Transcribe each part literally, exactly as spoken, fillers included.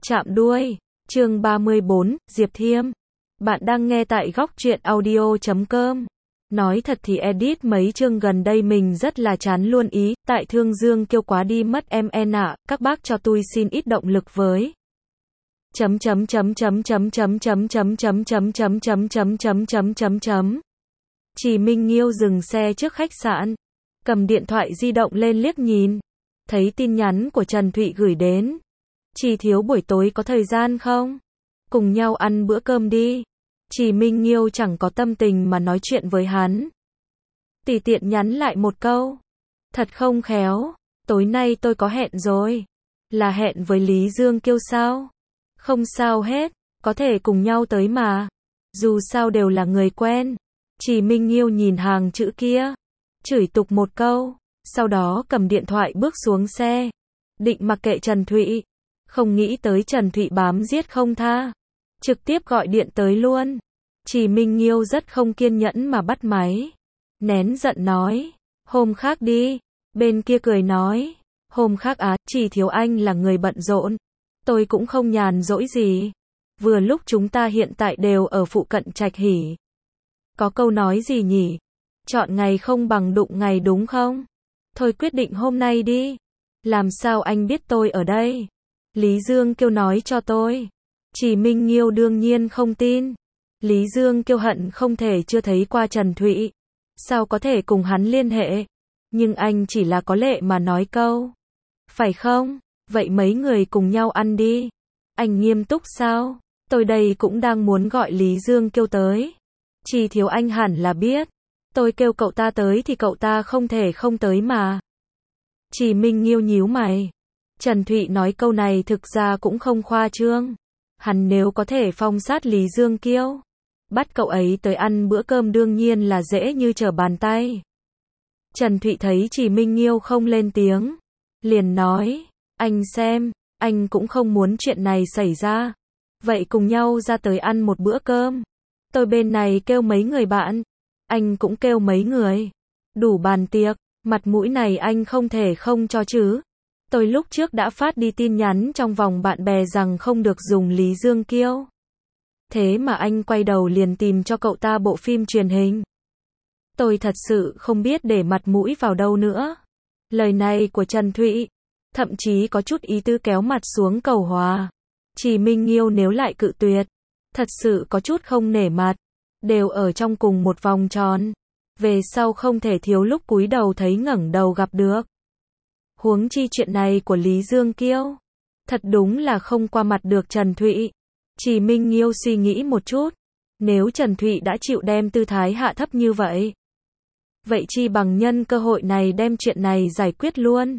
Chạm đuôi. Chương ba mươi bốn, Diệp Thiêm. Bạn đang nghe tại góc truyện audio chấm com. Nói thật thì edit mấy chương gần đây mình rất là chán luôn ý, tại Thương Dương kêu quá đi mất em en ạ, các bác cho tôi xin ít động lực với. Chấm chấm chấm chấm chấm chấm chấm chấm chấm chấm chấm chấm chấm chấm chấm chấm chấm. Chỉ Minh Nghiêu dừng xe trước khách sạn, cầm điện thoại di động lên liếc nhìn, thấy tin nhắn của Trần Thụy gửi đến. Chỉ thiếu buổi tối có thời gian không? Cùng nhau ăn bữa cơm đi. Chỉ Minh Nghiêu chẳng có tâm tình mà nói chuyện với hắn. Tùy tiện nhắn lại một câu. Thật không khéo, tối nay tôi có hẹn rồi. Là hẹn với Lý Dương Kiêu sao? Không sao hết, có thể cùng nhau tới mà. Dù sao đều là người quen. Chỉ Minh Nghiêu nhìn hàng chữ kia, chửi tục một câu, sau đó cầm điện thoại bước xuống xe. Định mặc kệ Trần Thụy. Không nghĩ tới Trần Thụy bám giết không tha. Trực tiếp gọi điện tới luôn. Chỉ Minh Nghiêu rất không kiên nhẫn mà bắt máy. Nén giận nói. Hôm khác đi. Bên kia cười nói. Hôm khác á, chỉ thiếu anh là người bận rộn. Tôi cũng không nhàn rỗi gì. Vừa lúc chúng ta hiện tại đều ở phụ cận Trạch Hỷ. Có câu nói gì nhỉ? Chọn ngày không bằng đụng ngày đúng không? Thôi quyết định hôm nay đi. Làm sao anh biết tôi ở đây? Lý Dương Kiêu nói cho tôi. Chỉ Minh Nghiêu đương nhiên không tin. Lý Dương Kiêu hận không thể chưa thấy qua Trần Thụy. Sao có thể cùng hắn liên hệ? Nhưng anh chỉ là có lệ mà nói câu. Phải không? Vậy mấy người cùng nhau ăn đi. Anh nghiêm túc sao? Tôi đây cũng đang muốn gọi Lý Dương Kiêu tới. Chỉ thiếu anh hẳn là biết. Tôi kêu cậu ta tới thì cậu ta không thể không tới mà. Chỉ Minh Nghiêu nhíu mày. Trần Thụy nói câu này thực ra cũng không khoa trương. Hắn nếu có thể phong sát Lý Dương Kiêu, bắt cậu ấy tới ăn bữa cơm đương nhiên là dễ như trở bàn tay. Trần Thụy thấy Chỉ Minh Nghiêu không lên tiếng, liền nói, anh xem, anh cũng không muốn chuyện này xảy ra. Vậy cùng nhau ra tới ăn một bữa cơm. Tôi bên này kêu mấy người bạn, anh cũng kêu mấy người. Đủ bàn tiệc, mặt mũi này anh không thể không cho chứ. Tôi lúc trước đã phát đi tin nhắn trong vòng bạn bè rằng không được dùng Lý Dương Kiêu. Thế mà anh quay đầu liền tìm cho cậu ta bộ phim truyền hình. Tôi thật sự không biết để mặt mũi vào đâu nữa. Lời này của Trần Thụy, thậm chí có chút ý tư kéo mặt xuống cầu hòa. Chỉ Minh Nghiêu nếu lại cự tuyệt, thật sự có chút không nể mặt. Đều ở trong cùng một vòng tròn. Về sau không thể thiếu lúc cúi đầu thấy ngẩng đầu gặp được. Huống chi chuyện này của Lý Dương Kiêu, thật đúng là không qua mặt được Trần Thụy. Chỉ Minh Nghiêu suy nghĩ một chút, nếu Trần Thụy đã chịu đem tư thái hạ thấp như vậy, vậy chi bằng nhân cơ hội này đem chuyện này giải quyết luôn.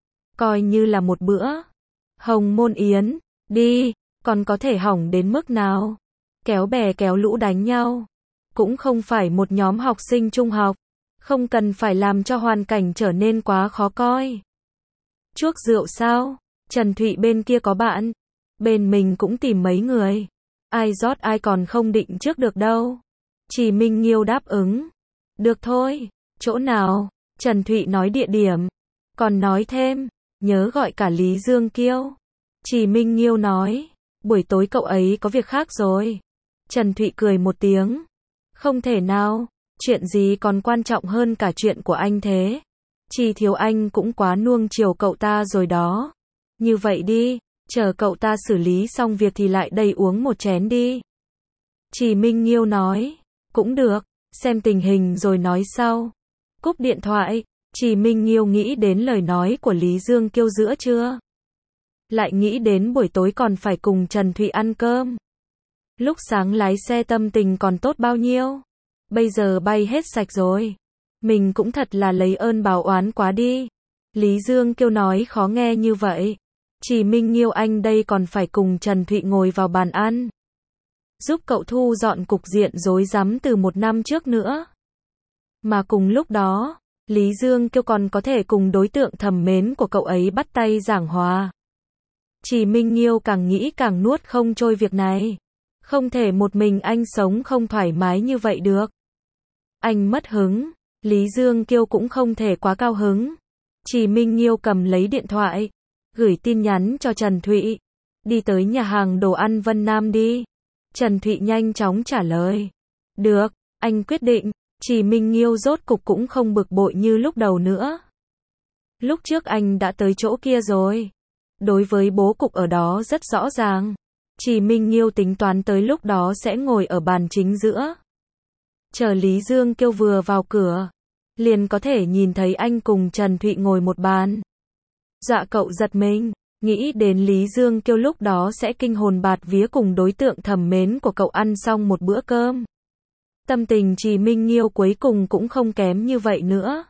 Coi như là một bữa hồng môn yến, đi, còn có thể hỏng đến mức nào. Kéo bè kéo lũ đánh nhau, cũng không phải một nhóm học sinh trung học, không cần phải làm cho hoàn cảnh trở nên quá khó coi. Chuốc rượu sao? Trần Thụy bên kia có bạn, bên mình cũng tìm mấy người. Ai rót ai còn không định trước được đâu. Chỉ Minh Nghiêu đáp ứng. Được thôi, chỗ nào? Trần Thụy nói địa điểm, còn nói thêm, nhớ gọi cả Lý Dương Kiêu. Chỉ Minh Nghiêu nói, buổi tối cậu ấy có việc khác rồi. Trần Thụy cười một tiếng. Không thể nào, chuyện gì còn quan trọng hơn cả chuyện của anh thế? Chỉ thiếu anh cũng quá nuông chiều cậu ta rồi đó. Như vậy đi, chờ cậu ta xử lý xong việc thì lại đây uống một chén đi. Chỉ Minh Nghiêu nói, cũng được, xem tình hình rồi nói sau. Cúp điện thoại, Chỉ Minh Nghiêu nghĩ đến lời nói của Lý Dương Kiêu giữa trưa. Lại nghĩ đến buổi tối còn phải cùng Trần Thụy ăn cơm. Lúc sáng lái xe tâm tình còn tốt bao nhiêu. Bây giờ bay hết sạch rồi. Mình cũng thật là lấy ơn báo oán quá đi. Lý Dương Kiêu nói khó nghe như vậy. Chỉ Minh Nghiêu anh đây còn phải cùng Trần Thụy ngồi vào bàn ăn. Giúp cậu thu dọn cục diện rối rắm từ một năm trước nữa. Mà cùng lúc đó, Lý Dương Kiêu còn có thể cùng đối tượng thầm mến của cậu ấy bắt tay giảng hòa. Chỉ Minh Nghiêu càng nghĩ càng nuốt không trôi việc này. Không thể một mình anh sống không thoải mái như vậy được. Anh mất hứng. Lý Dương Kiêu cũng không thể quá cao hứng. Chỉ Minh Nghiêu cầm lấy điện thoại, gửi tin nhắn cho Trần Thụy. Đi tới nhà hàng đồ ăn Vân Nam đi. Trần Thụy nhanh chóng trả lời. Được, anh quyết định. Trì Minh Nghiêu rốt cục cũng không bực bội như lúc đầu nữa. Lúc trước anh đã tới chỗ kia rồi. Đối với bố cục ở đó rất rõ ràng. Trì Minh Nghiêu tính toán tới lúc đó sẽ ngồi ở bàn chính giữa. Chờ Lý Dương Kiêu vừa vào cửa, liền có thể nhìn thấy anh cùng Trần Thụy ngồi một bàn. Dọa cậu giật mình, nghĩ đến Lý Dương Kiêu lúc đó sẽ kinh hồn bạt vía cùng đối tượng thầm mến của cậu ăn xong một bữa cơm. Tâm tình Trì Minh Nghiêu cuối cùng cũng không kém như vậy nữa.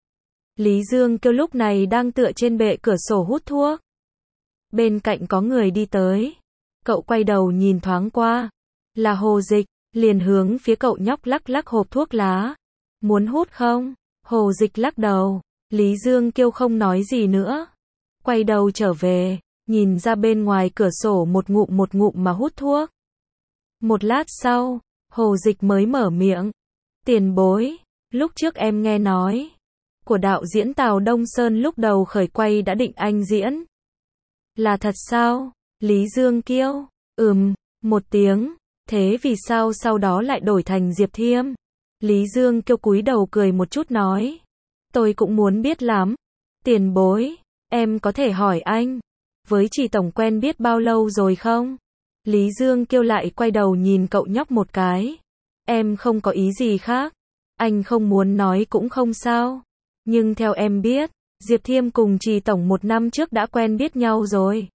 Lý Dương Kiêu lúc này đang tựa trên bệ cửa sổ hút thuốc. Bên cạnh có người đi tới. Cậu quay đầu nhìn thoáng qua. Là Hồ Dịch, liền hướng phía cậu nhóc lắc lắc hộp thuốc lá. Muốn hút không? Hồ Dịch lắc đầu. Lý Dương Kiêu không nói gì nữa. Quay đầu trở về, nhìn ra bên ngoài cửa sổ một ngụm một ngụm mà hút thuốc. Một lát sau, Hồ Dịch mới mở miệng. Tiền bối, lúc trước em nghe nói, của đạo diễn Tào Đông Sơn lúc đầu khởi quay đã định anh diễn. Là thật sao? Lý Dương Kiêu, ừm, một tiếng, thế vì sao sau đó lại đổi thành Diệp Thiêm? Lý Dương Kiêu cúi đầu cười một chút nói. Tôi cũng muốn biết lắm. Tiền bối, em có thể hỏi anh, với Trì tổng quen biết bao lâu rồi không? Lý Dương Kiêu lại quay đầu nhìn cậu nhóc một cái. Em không có ý gì khác. Anh không muốn nói cũng không sao. Nhưng theo em biết, Diệp Thiêm cùng Trì tổng một năm trước đã quen biết nhau rồi.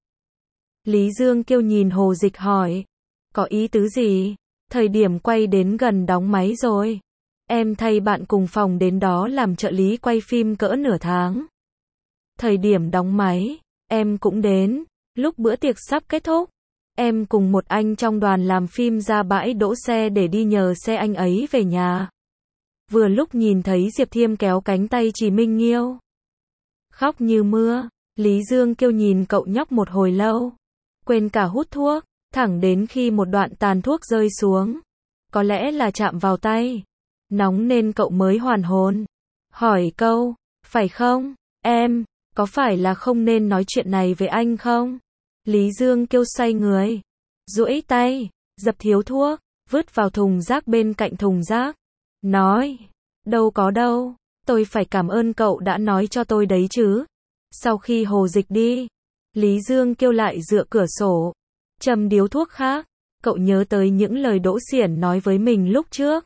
Lý Dương Kiêu nhìn Hồ Dịch hỏi. Có ý tứ gì? Thời điểm quay đến gần đóng máy rồi. Em thay bạn cùng phòng đến đó làm trợ lý quay phim cỡ nửa tháng. Thời điểm đóng máy, em cũng đến. Lúc bữa tiệc sắp kết thúc, em cùng một anh trong đoàn làm phim ra bãi đỗ xe để đi nhờ xe anh ấy về nhà. Vừa lúc nhìn thấy Diệp Thiêm kéo cánh tay Trì Minh Nghiêu. Khóc như mưa. Lý Dương Kiêu nhìn cậu nhóc một hồi lâu. Quên cả hút thuốc, thẳng đến khi một đoạn tàn thuốc rơi xuống. Có lẽ là chạm vào tay. Nóng nên cậu mới hoàn hồn. Hỏi câu, phải không, em, có phải là không nên nói chuyện này với anh không? Lý Dương Kiêu xoay người, duỗi tay, dập thiếu thuốc, vứt vào thùng rác bên cạnh thùng rác. Nói, đâu có đâu, tôi phải cảm ơn cậu đã nói cho tôi đấy chứ. Sau khi Hồ Dịch đi, Lý Dương Kiêu lại dựa cửa sổ, châm điếu thuốc khác. Cậu nhớ tới những lời Đỗ Xiển nói với mình lúc trước.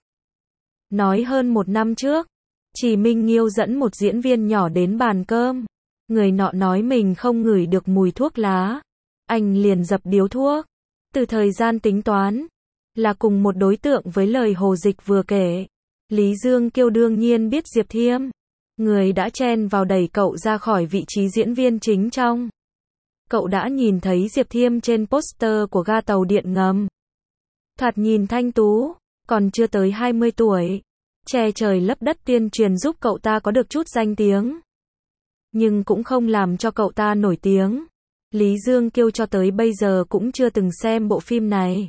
Nói hơn một năm trước, Trì Minh Nghiêu dẫn một diễn viên nhỏ đến bàn cơm. Người nọ nói mình không ngửi được mùi thuốc lá. Anh liền dập điếu thuốc. Từ thời gian tính toán, là cùng một đối tượng với lời Hồ Dịch vừa kể. Lý Dương Kiêu đương nhiên biết Diệp Thiêm. Người đã chen vào đẩy cậu ra khỏi vị trí diễn viên chính trong. Cậu đã nhìn thấy Diệp Thiêm trên poster của ga tàu điện ngầm. Thoạt nhìn thanh tú, còn chưa tới hai mươi tuổi. Che trời lấp đất tuyên truyền giúp cậu ta có được chút danh tiếng. Nhưng cũng không làm cho cậu ta nổi tiếng. Lý Dương Kiêu cho tới bây giờ cũng chưa từng xem bộ phim này.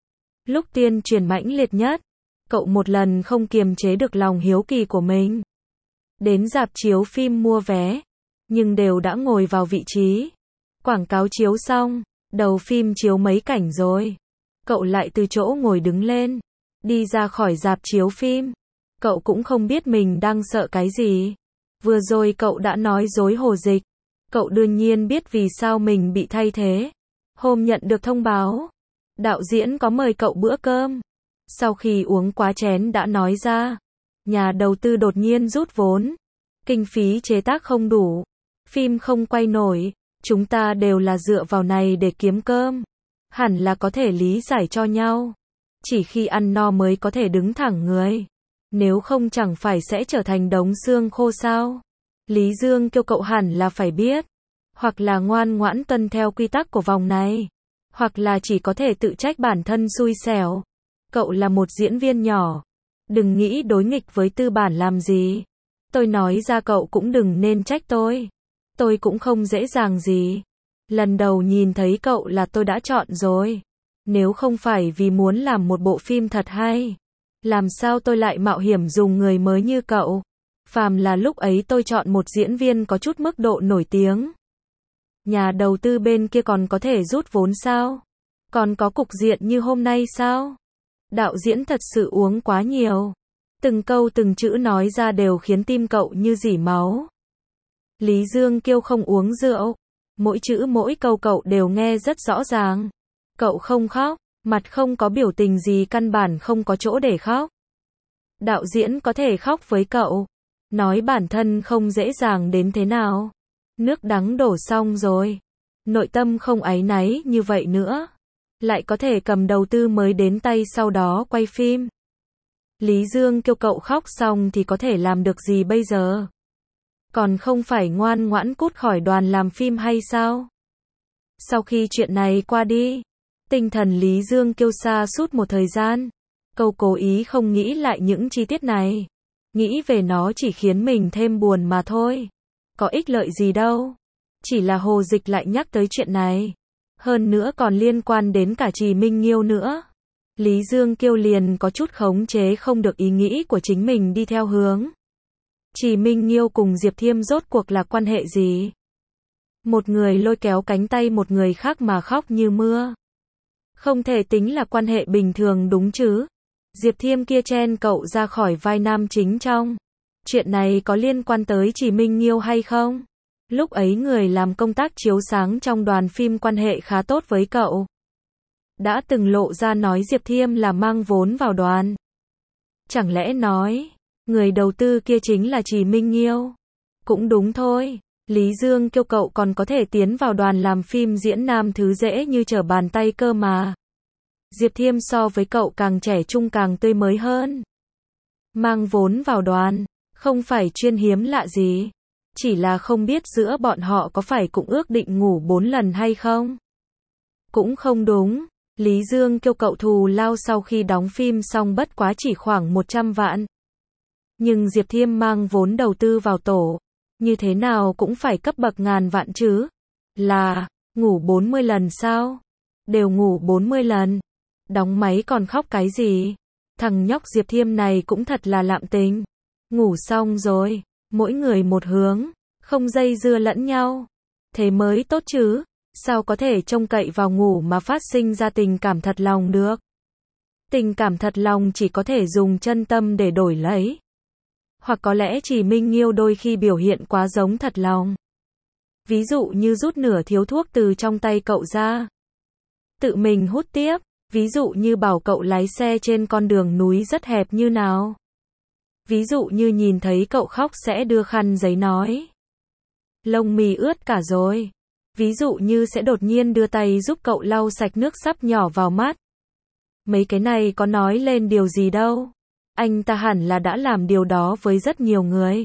Lúc tuyên truyền mãnh liệt nhất, cậu một lần không kiềm chế được lòng hiếu kỳ của mình. Đến rạp chiếu phim mua vé, nhưng đều đã ngồi vào vị trí. Quảng cáo chiếu xong, đầu phim chiếu mấy cảnh rồi. Cậu lại từ chỗ ngồi đứng lên, đi ra khỏi rạp chiếu phim. Cậu cũng không biết mình đang sợ cái gì. Vừa rồi cậu đã nói dối Hồ Dịch. Cậu đương nhiên biết vì sao mình bị thay thế. Hôm nhận được thông báo, đạo diễn có mời cậu bữa cơm. Sau khi uống quá chén đã nói ra, nhà đầu tư đột nhiên rút vốn. Kinh phí chế tác không đủ. Phim không quay nổi. Chúng ta đều là dựa vào này để kiếm cơm. Hẳn là có thể lý giải cho nhau. Chỉ khi ăn no mới có thể đứng thẳng người. Nếu không chẳng phải sẽ trở thành đống xương khô sao? Lý Dương Kiêu cậu hẳn là phải biết. Hoặc là ngoan ngoãn tuân theo quy tắc của vòng này. Hoặc là chỉ có thể tự trách bản thân xui xẻo. Cậu là một diễn viên nhỏ. Đừng nghĩ đối nghịch với tư bản làm gì. Tôi nói ra cậu cũng đừng nên trách tôi. Tôi cũng không dễ dàng gì. Lần đầu nhìn thấy cậu là tôi đã chọn rồi. Nếu không phải vì muốn làm một bộ phim thật hay, làm sao tôi lại mạo hiểm dùng người mới như cậu. Phàm là lúc ấy tôi chọn một diễn viên có chút mức độ nổi tiếng. Nhà đầu tư bên kia còn có thể rút vốn sao? Còn có cục diện như hôm nay sao? Đạo diễn thật sự uống quá nhiều. Từng câu từng chữ nói ra đều khiến tim cậu như rỉ máu. Lý Dương Kiêu không uống rượu. Mỗi chữ mỗi câu cậu đều nghe rất rõ ràng. Cậu không khóc, mặt không có biểu tình gì, căn bản không có chỗ để khóc. Đạo diễn có thể khóc với cậu. Nói bản thân không dễ dàng đến thế nào. Nước đắng đổ xong rồi. Nội tâm không áy náy như vậy nữa. Lại có thể cầm đầu tư mới đến tay sau đó quay phim. Lý Dương Kiêu cậu khóc xong thì có thể làm được gì bây giờ? Còn không phải ngoan ngoãn cút khỏi đoàn làm phim hay sao? Sau khi chuyện này qua đi, tinh thần Lý Dương Kiêu sa sút một thời gian. Cậu cố ý không nghĩ lại những chi tiết này. Nghĩ về nó chỉ khiến mình thêm buồn mà thôi. Có ích lợi gì đâu. Chỉ là Hồ Dịch lại nhắc tới chuyện này. Hơn nữa còn liên quan đến cả Trì Minh Nghiêu nữa. Lý Dương Kiêu liền có chút khống chế không được ý nghĩ của chính mình đi theo hướng. Trì Minh Nghiêu cùng Diệp Thiêm rốt cuộc là quan hệ gì? Một người lôi kéo cánh tay một người khác mà khóc như mưa. Không thể tính là quan hệ bình thường đúng chứ? Diệp Thiêm kia chen cậu ra khỏi vai nam chính trong. Chuyện này có liên quan tới Trì Minh Nghiêu hay không? Lúc ấy người làm công tác chiếu sáng trong đoàn phim quan hệ khá tốt với cậu. Đã từng lộ ra nói Diệp Thiêm là mang vốn vào đoàn. Chẳng lẽ nói, người đầu tư kia chính là Trì Minh Nghiêu? Cũng đúng thôi. Lý Dương Kiêu cậu còn có thể tiến vào đoàn làm phim diễn nam thứ dễ như trở bàn tay cơ mà. Diệp Thiêm so với cậu càng trẻ trung càng tươi mới hơn. Mang vốn vào đoàn, không phải chuyên hiếm lạ gì. Chỉ là không biết giữa bọn họ có phải cũng ước định ngủ bốn lần hay không? Cũng không đúng. Lý Dương Kiêu cậu thù lao sau khi đóng phim xong bất quá chỉ khoảng một trăm vạn. Nhưng Diệp Thiêm mang vốn đầu tư vào tổ. Như thế nào cũng phải cấp bậc ngàn vạn chứ. Là, ngủ bốn mươi lần sao? Đều ngủ bốn mươi lần. Đóng máy còn khóc cái gì? Thằng nhóc Diệp Thiêm này cũng thật là lạm tình. Ngủ xong rồi, mỗi người một hướng, không dây dưa lẫn nhau. Thế mới tốt chứ. Sao có thể trông cậy vào ngủ mà phát sinh ra tình cảm thật lòng được? Tình cảm thật lòng chỉ có thể dùng chân tâm để đổi lấy. Hoặc có lẽ Trì Minh Nghiêu đôi khi biểu hiện quá giống thật lòng. Ví dụ như rút nửa thiếu thuốc từ trong tay cậu ra. Tự mình hút tiếp. Ví dụ như bảo cậu lái xe trên con đường núi rất hẹp như nào. Ví dụ như nhìn thấy cậu khóc sẽ đưa khăn giấy nói. Lông mì ướt cả rồi. Ví dụ như sẽ đột nhiên đưa tay giúp cậu lau sạch nước sắp nhỏ vào mắt. Mấy cái này có nói lên điều gì đâu. Anh ta hẳn là đã làm điều đó với rất nhiều người.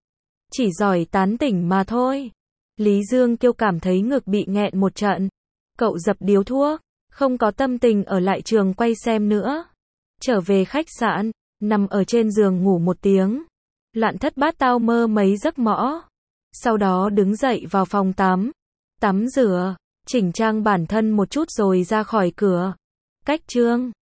Chỉ giỏi tán tỉnh mà thôi. Lý Dương Kiêu cảm thấy ngực bị nghẹn một trận. Cậu dập điếu thuốc. Không có tâm tình ở lại trường quay xem nữa. Trở về khách sạn, nằm ở trên giường ngủ một tiếng. Loạn thất bát tao mơ mấy giấc mõ. Sau đó đứng dậy vào phòng tắm. Tắm rửa, chỉnh trang bản thân một chút rồi ra khỏi cửa. Cách chương